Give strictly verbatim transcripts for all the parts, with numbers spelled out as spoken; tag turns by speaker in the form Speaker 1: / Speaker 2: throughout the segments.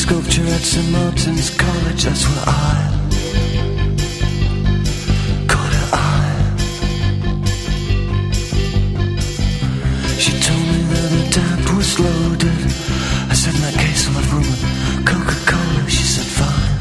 Speaker 1: sculpture at Saint Martin's College, that's where I caught her eye. She told me that her dad was loaded. I said, in that case I'll have room with Coca-Cola. She said, fine.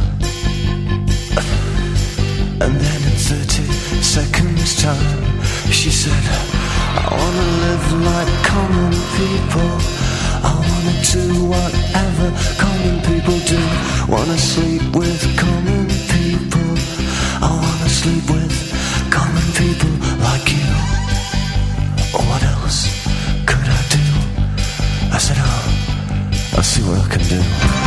Speaker 1: And then in thirty seconds time, she said, I wanna live like common people. I wanna do whatever common people do. Wanna sleep with common people. I wanna sleep with common people like you. Or what else could I do? I said, oh, I'll see what I can do.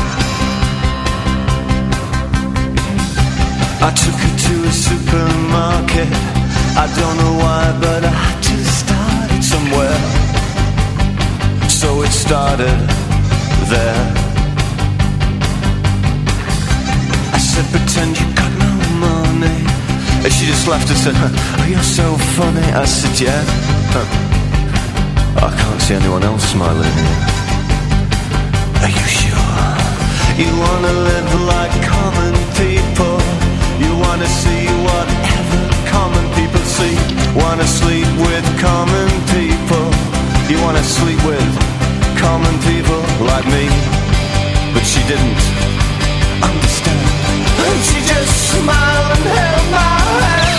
Speaker 1: I took her to a supermarket. I don't know why, but I had to start it somewhere. So it started there. I said, pretend you got no money. And she just laughed and said, oh, you're so funny. I said, yeah. I can't see anyone else smiling here. Are you sure? You wanna live like common people. You wanna see whatever common people see. Wanna sleep with common people. You wanna sleep with common people like me. But she didn't understand. And she just smiled and held my hand.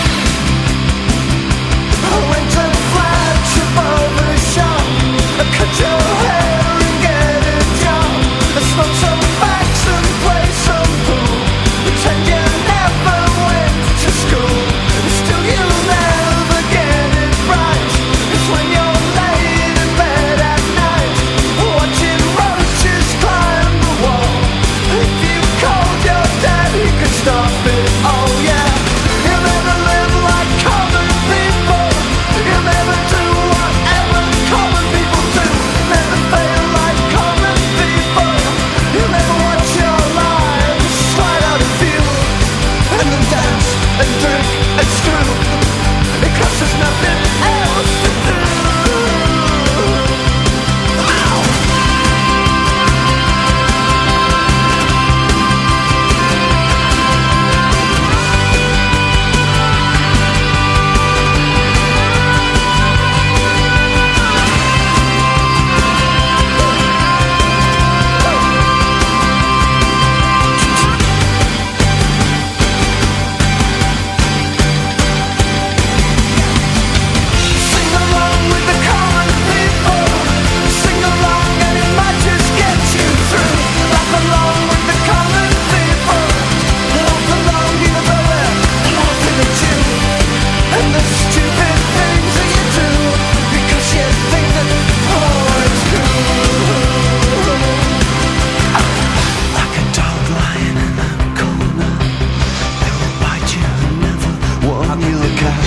Speaker 1: I went to flash above the shop. I cut your hair and get a job. I smoke some facts and play some pool. Pretend you never went to school. Still you'll never get it right. It's when you're laid in bed at night, watching roaches climb the wall. If you called your dad, he could stop it. Oh yeah. You'll never live like common people. You'll never do whatever common people do. Never fail like common people. You'll never watch your lives slide out of view. And then dance and drink and screw, because there's nothing else to do. Ow! Sing along with the common people. Sing along and it might just get you through. Laugh along with the common people. Laugh along, you know they're laughing at you. And the stupid things that you do, because you think that oh, it's cool. Like a dog lying in a corner, they will bite you and never warn you. Look at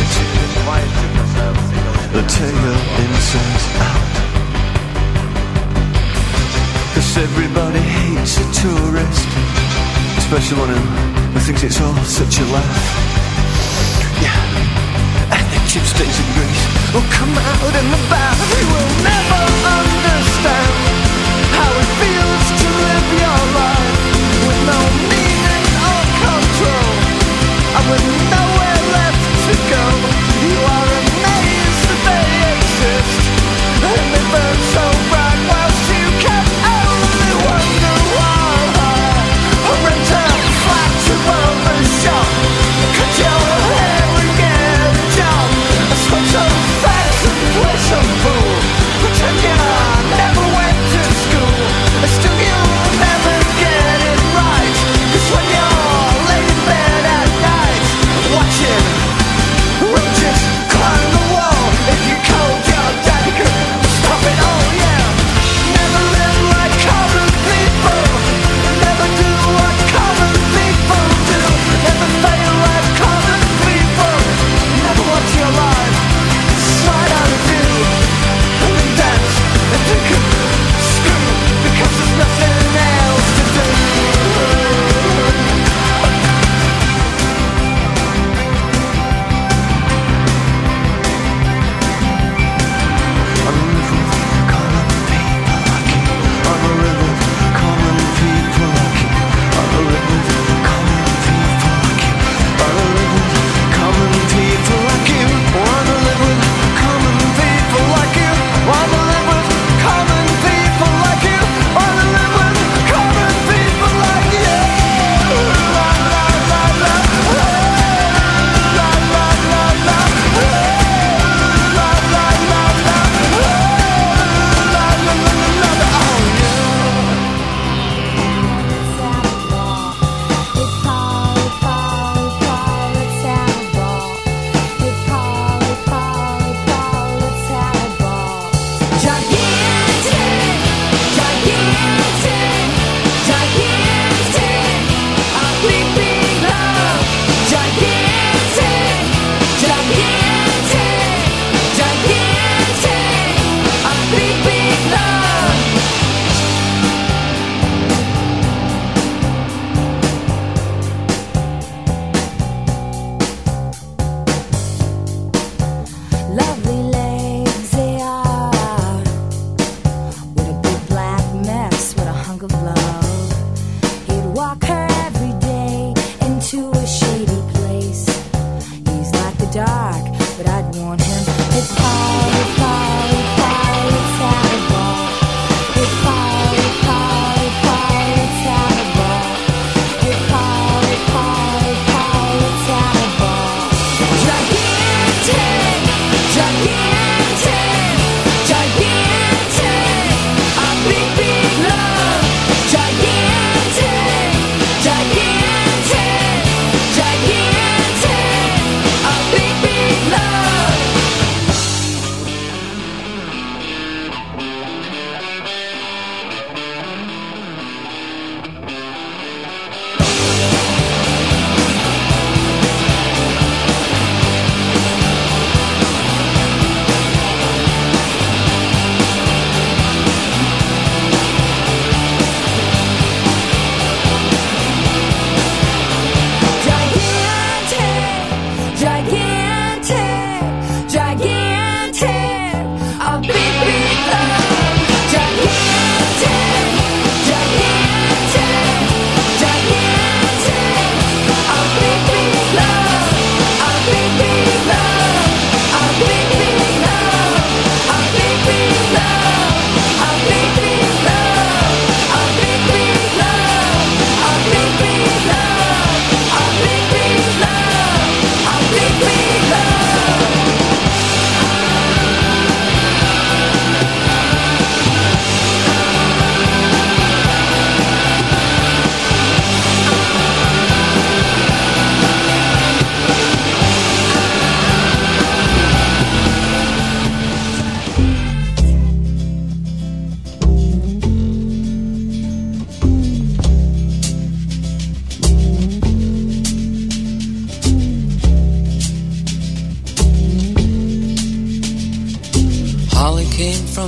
Speaker 1: the tail inside out. Cause everybody hates a tourist, especially one who, who thinks it's all such a laugh. Yeah, and the chipsticks and grease will come out in the bath. You will never understand how it feels to live your life with no meaning or control, and with nowhere left to go. You are amazed that they exist, and they burn so bright whilst you can only wonder why. I rent a flat above the shop, cut your hair and get a job. I smoke some facts and play some pool. Pretend you never went to school, and still you'll never get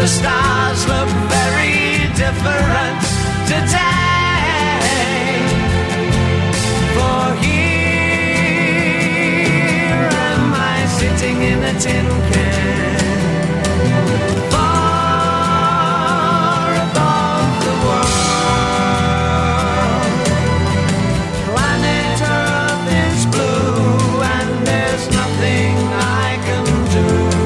Speaker 1: the stars look very different today. For here am I sitting in a tin can, far above the world. Planet Earth is blue and there's nothing I can do.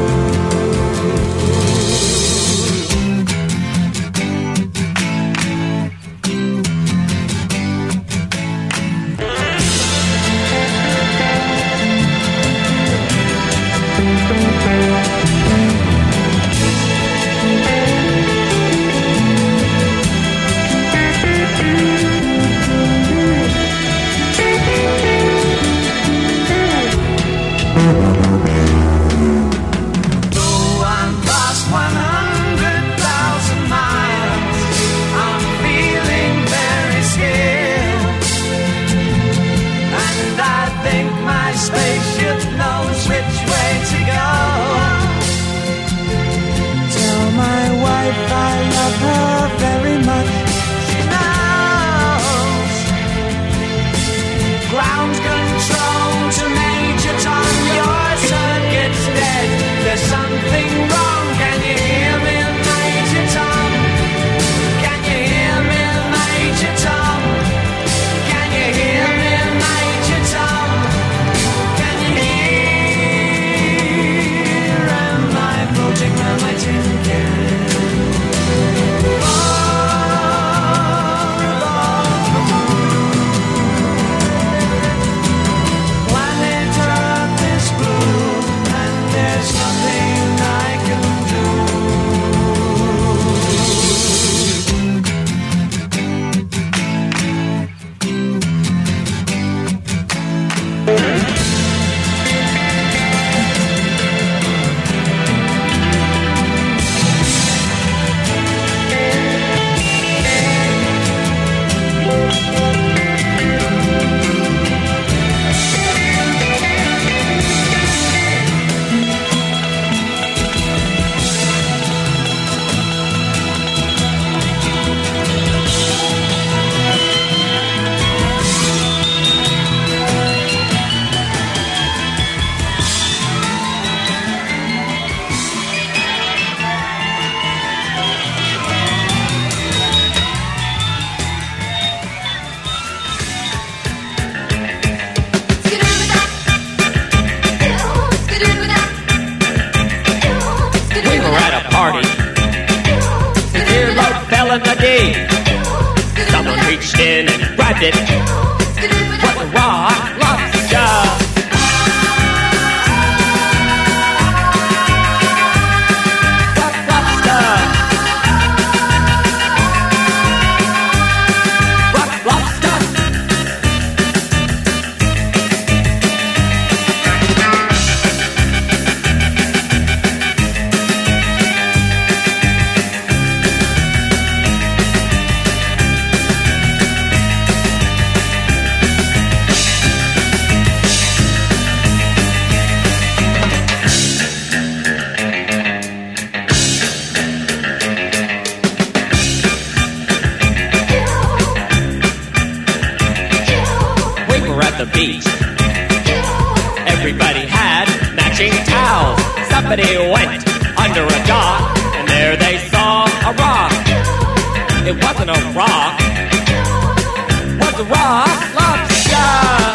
Speaker 2: Someone reached in and grabbed it. What a rock lobster! Rock lobster! Rock lobster! The beach. Everybody had matching towels. Somebody went under a dock, and there they saw a rock. It wasn't a rock, it was a rock lobster.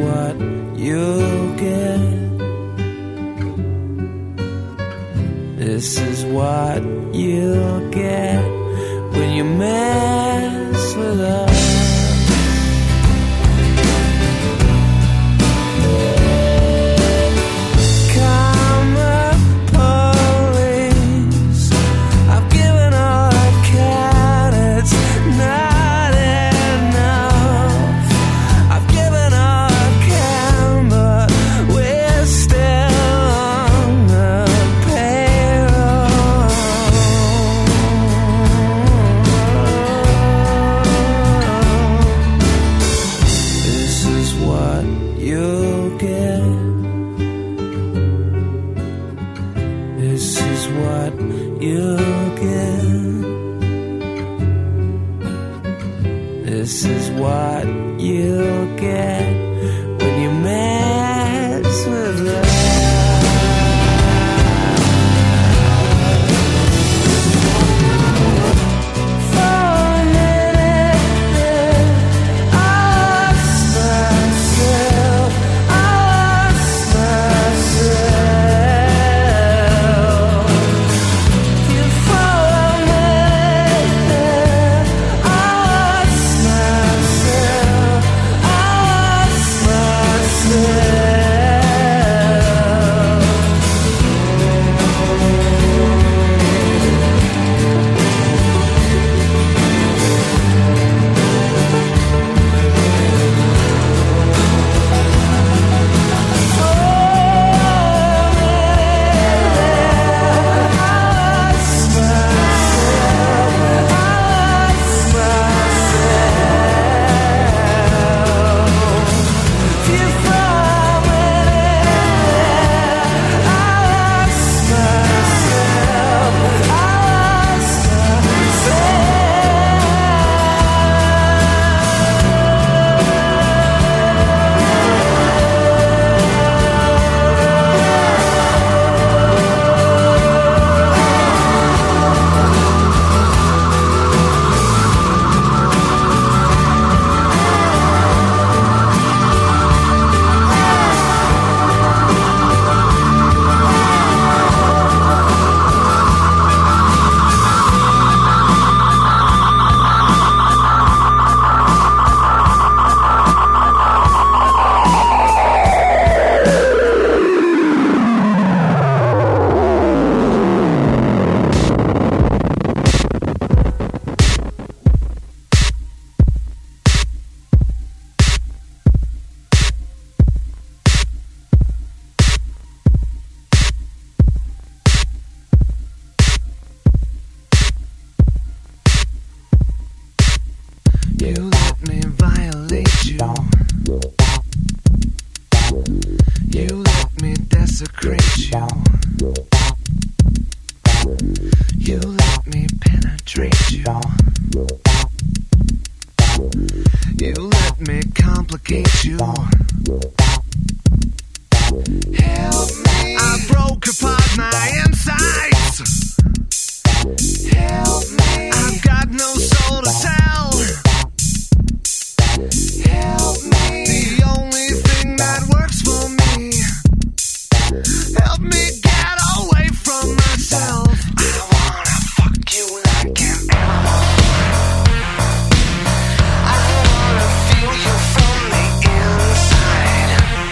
Speaker 1: what you'll get. This is what you'll get when you mess with us. This is what you'll get when you mess with us.
Speaker 3: Feel you from the inside.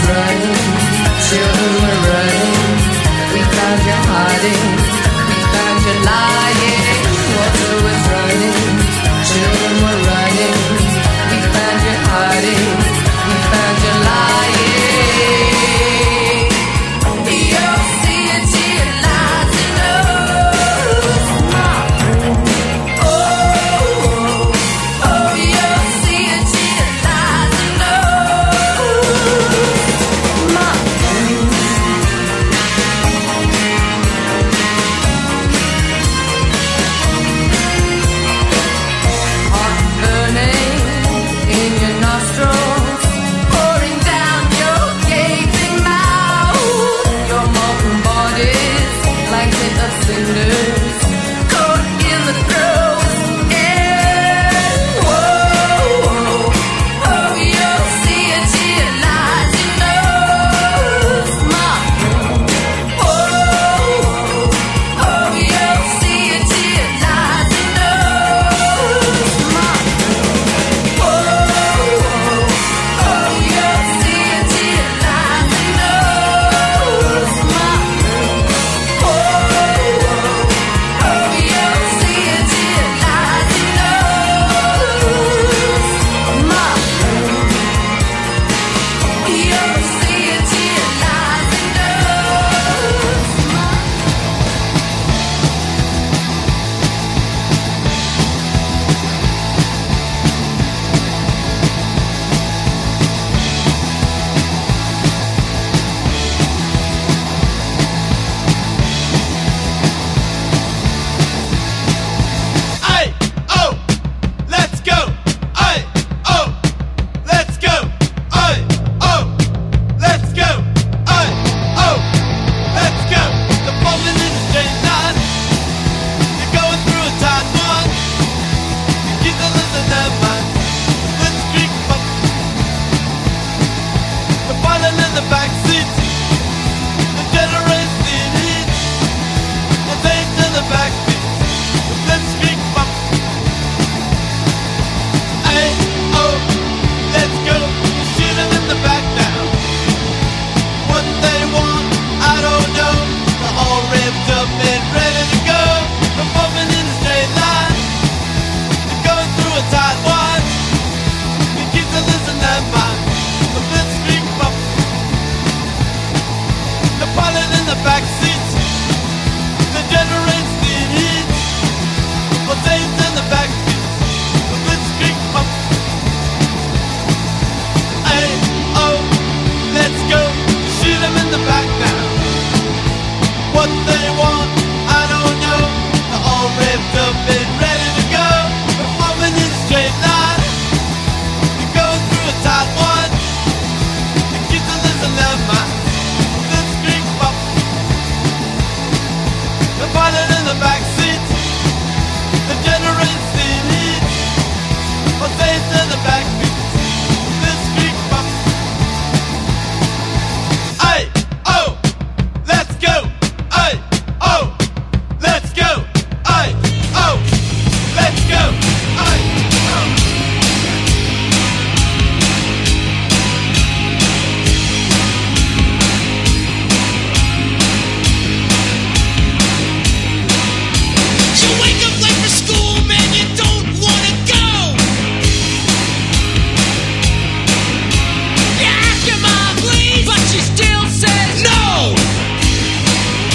Speaker 3: running, children were running. We found you hiding, we found you lying. Water was running, children were running. We found you hiding, we found you lying. Your city lies in us, oh, oh, your city lies in us, my. Heart burning in your nostrils, pouring down your gaping mouth. Your molten bodies like bit of cinders, caught in the throes. Yeah, whoa, oh, your city lies in us, my. Whoa, oh, your city lies in us, my. Whoa, oh, your city lies in us, my.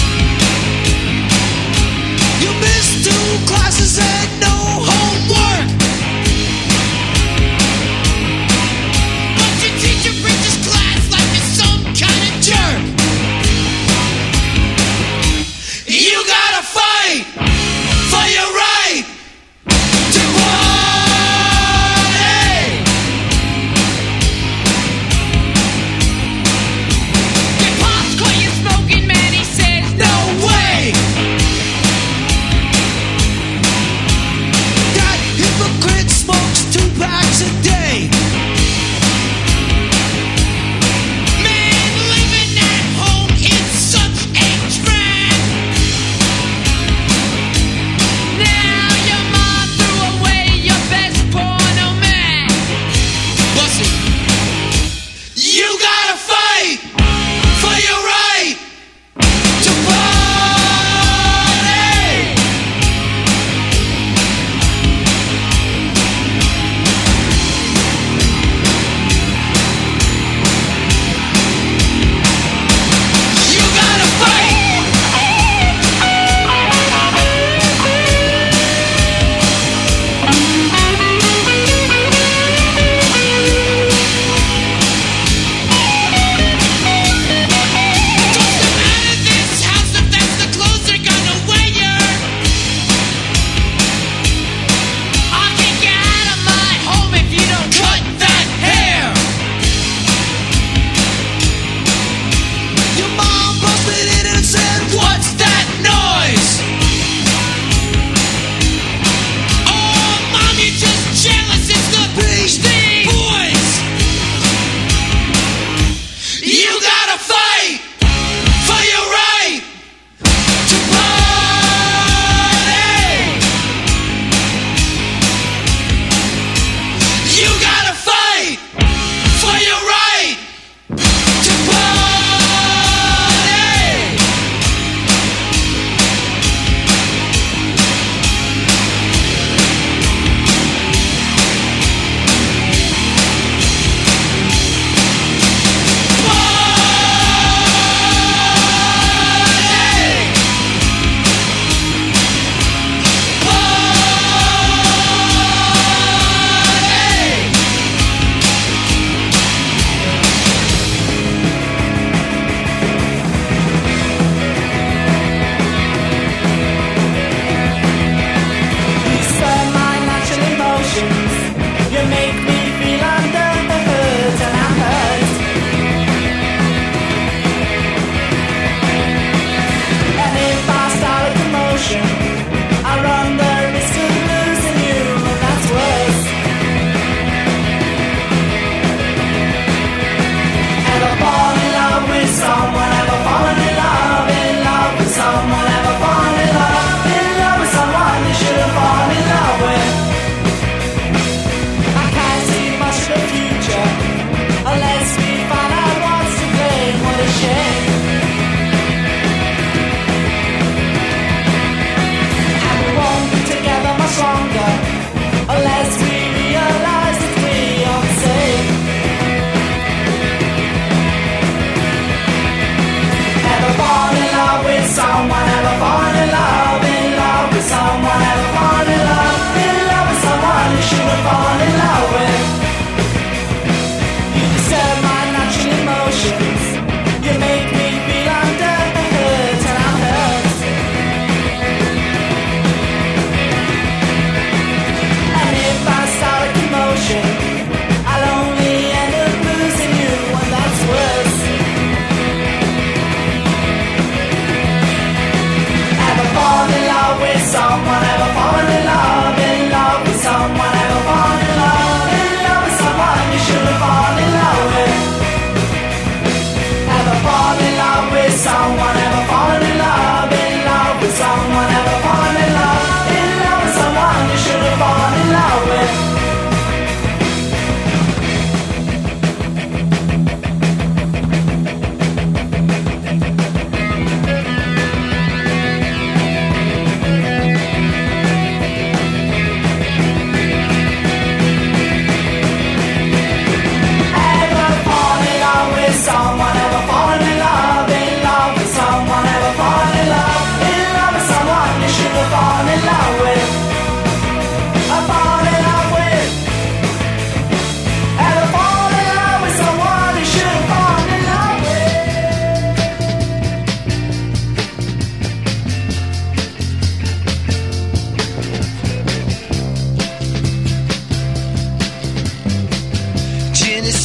Speaker 4: Classes and no homework.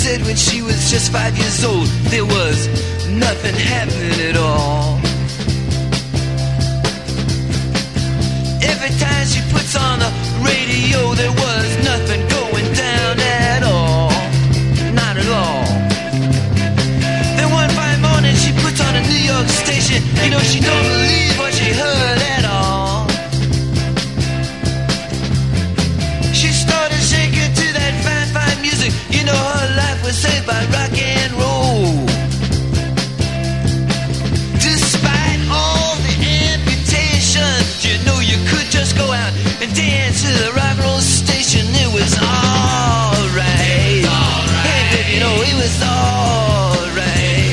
Speaker 5: said when she was just five years old, there was nothing happening at all. Every time she puts on the radio, there was nothing going down at all. Not at all. Then one fine morning she puts on a New York station. You know, she don't believe what she heard at all. She started shaking to that fine, fine music. You know, her life was saved by rock and roll. Despite all the amputations, you know, you could just go out and dance to the rock and roll station. It was alright. Hey, baby, you know, it was alright.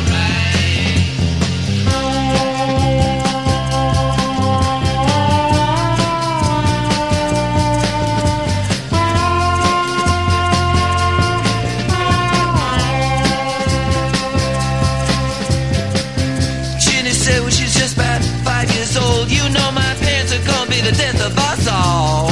Speaker 5: Jenny said when she's just about five years old, you know my parents are gonna be the death of us all.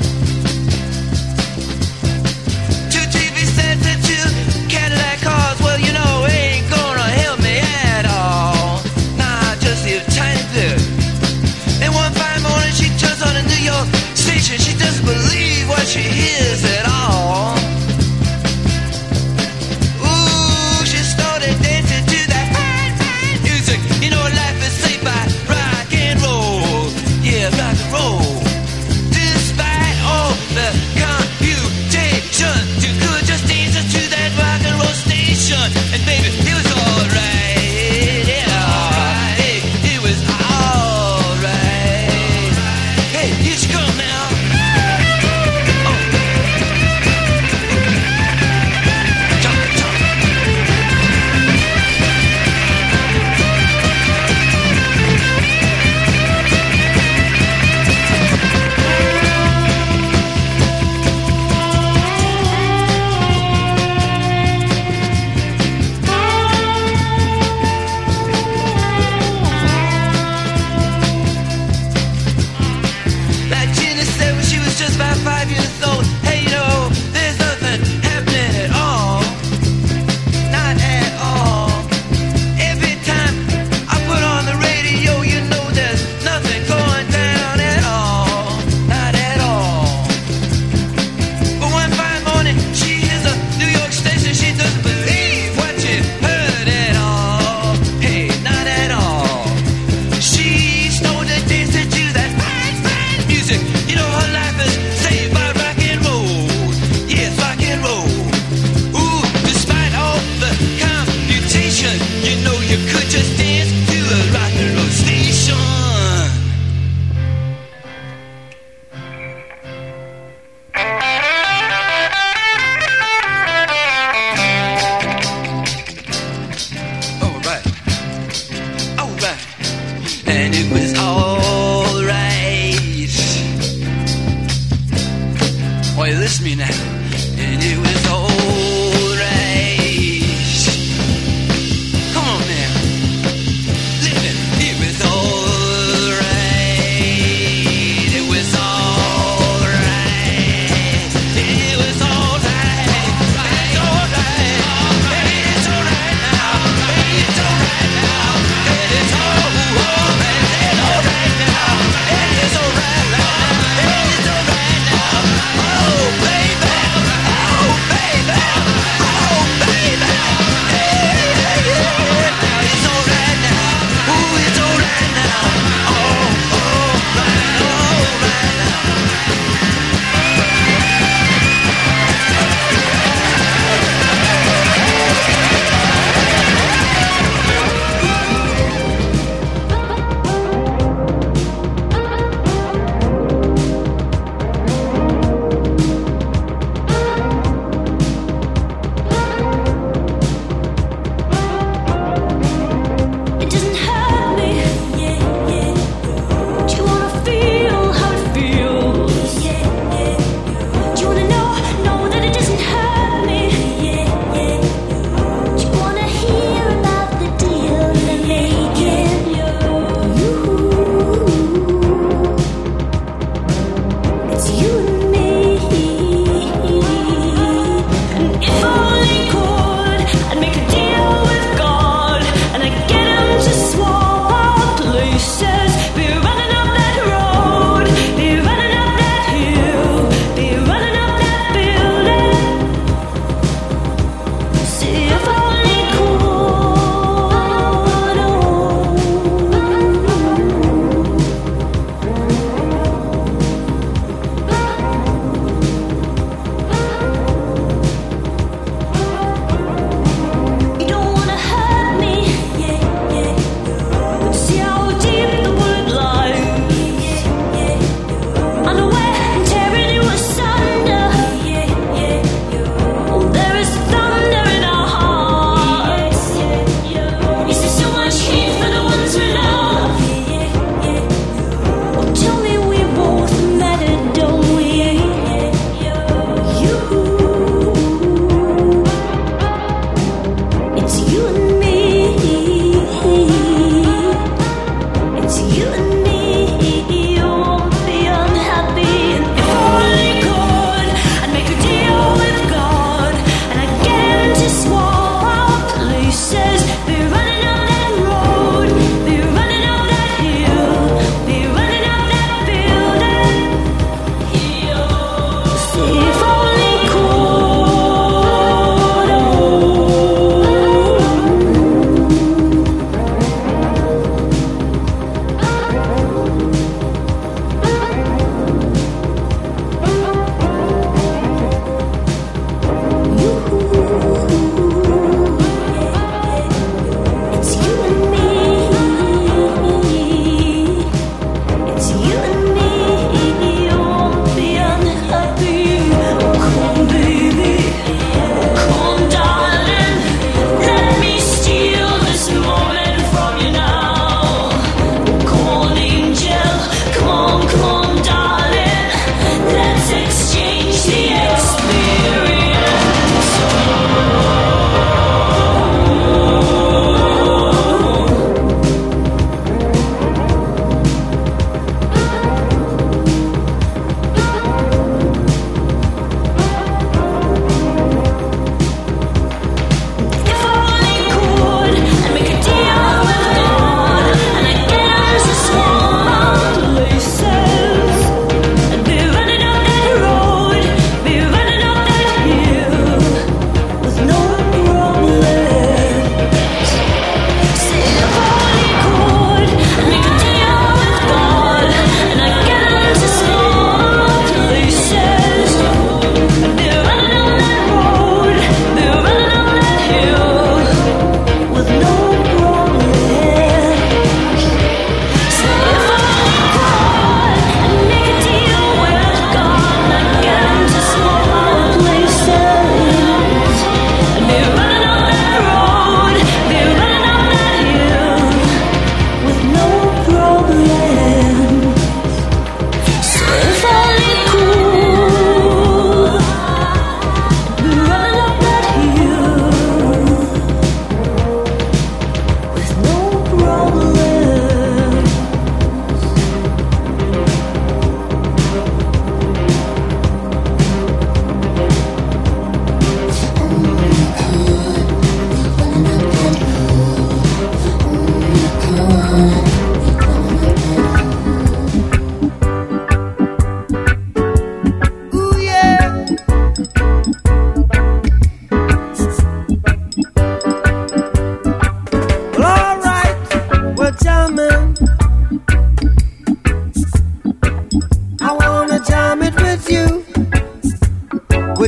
Speaker 5: Two T V sets and two Cadillac cars, well, you know, ain't gonna help me at all. Nah, just a tiny bit. And one fine morning she turns on a New York station. She doesn't believe what she hears at all. Ooh, she started dancing to that fine, fine music. You know, life is saved by rock and roll. Yeah, rock and roll. Despite all the computation, you could just dance to that rock and roll station. And baby, it was alright. Yeah, hey, it was alright. Hey, here she come now. Oh. Jump, jump. Like Jenny said when she was just about five years old, hey, you know, there's nothing happening at all. Not at all. Every time I put on the radio, you know there's nothing going down at all. Not at all. But one fine morning, she hears a New York station. She doesn't believe what she heard at all. Hey, not at all. She started dancing to that fine, fine music. You know, her life is saved by rock and roll. Yes, rock and roll. Ooh, despite all the computation, you know, you could just dance to a rock and roll station. Alright. Alright. And it was alright. Oh, you listen to me now. And it was alright. Come on now. Listen. It was alright. It was alright. It was alright. It's alright. It's alright now. It's alright now. It's alright. It's alright now. It's alright now. It's alright now. Oh, baby. Oh,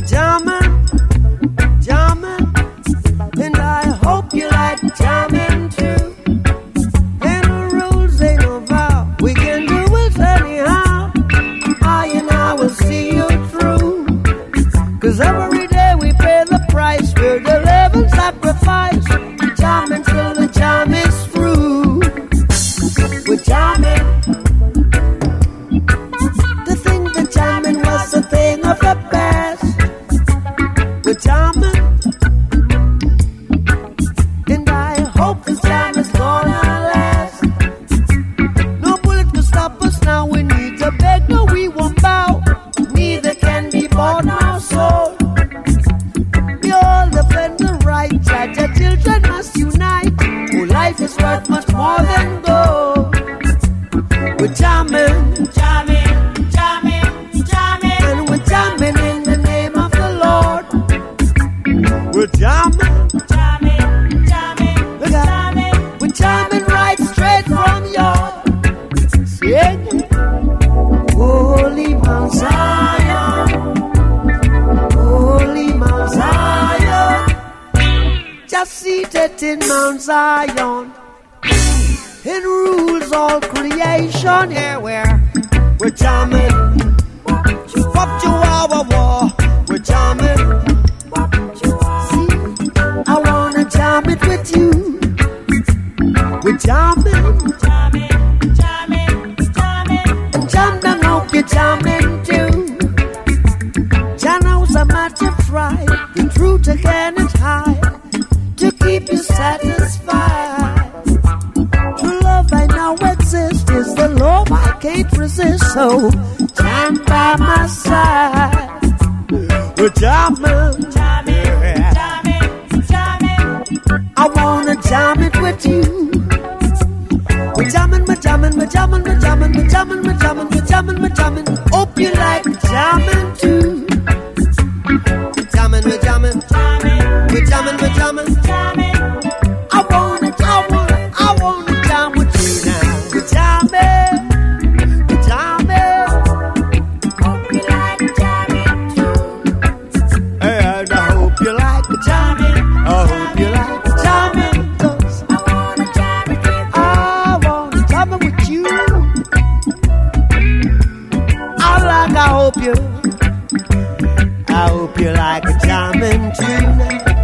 Speaker 1: jamming, jamming, and I hope you like jamming too. Ain't no rules, ain't no vow, we can do it anyhow. I and I will see you through, 'cause every day we pay the price, we're the living sacrifice. Jamming till the jam is through. We're jamming. To think that jamming was a thing of the past. We're jamming, and I hope this jam is gonna last. No bullet can stop us now. We need to beg, no, we won't bow. Neither can be bought nor sold. We all defend the right. Judge, our children must unite. Oh, life is worth much more than gold. We're jamming, jamming, jamming, jamming, and we're jamming in the name of the Lord. We're jamming, jamming, jamming, jamming. We're jamming right straight from your sing. Holy Mount Zion, Holy Mount Zion, just seated in Mount Zion. It rules all creation, yeah, where we're jamming. Up to our war, we're jamming. See, I wanna jam it with you. We're jamming, jamming, jamming, jamming, and jam them hope you're jamming too. Jano's a matter of pride, the truth again is high, to keep you satisfied. True love I know exists, is the love I can't resist, so jam by my side. We're jamming, jamming, jamming, jamming. I wanna jam it with you. We're jamming, we're jamming, we're jamming, we're jamming, we're jamming, we're jamming, we're jamming, we're jamming. Hope you like jamming too. We're jamming, we're jamming, jamming, we're jamming, we're jamming, jamming. I wanna, I wanna, I wanna jam with you now. We're jamming, we're jamming. Hope you like jamming too. And I hope you like jamming. I hope you like jamming, 'cause I wanna jam it with you. I wanna jam it with you. I like, I hope you, I hope you like jamming too now.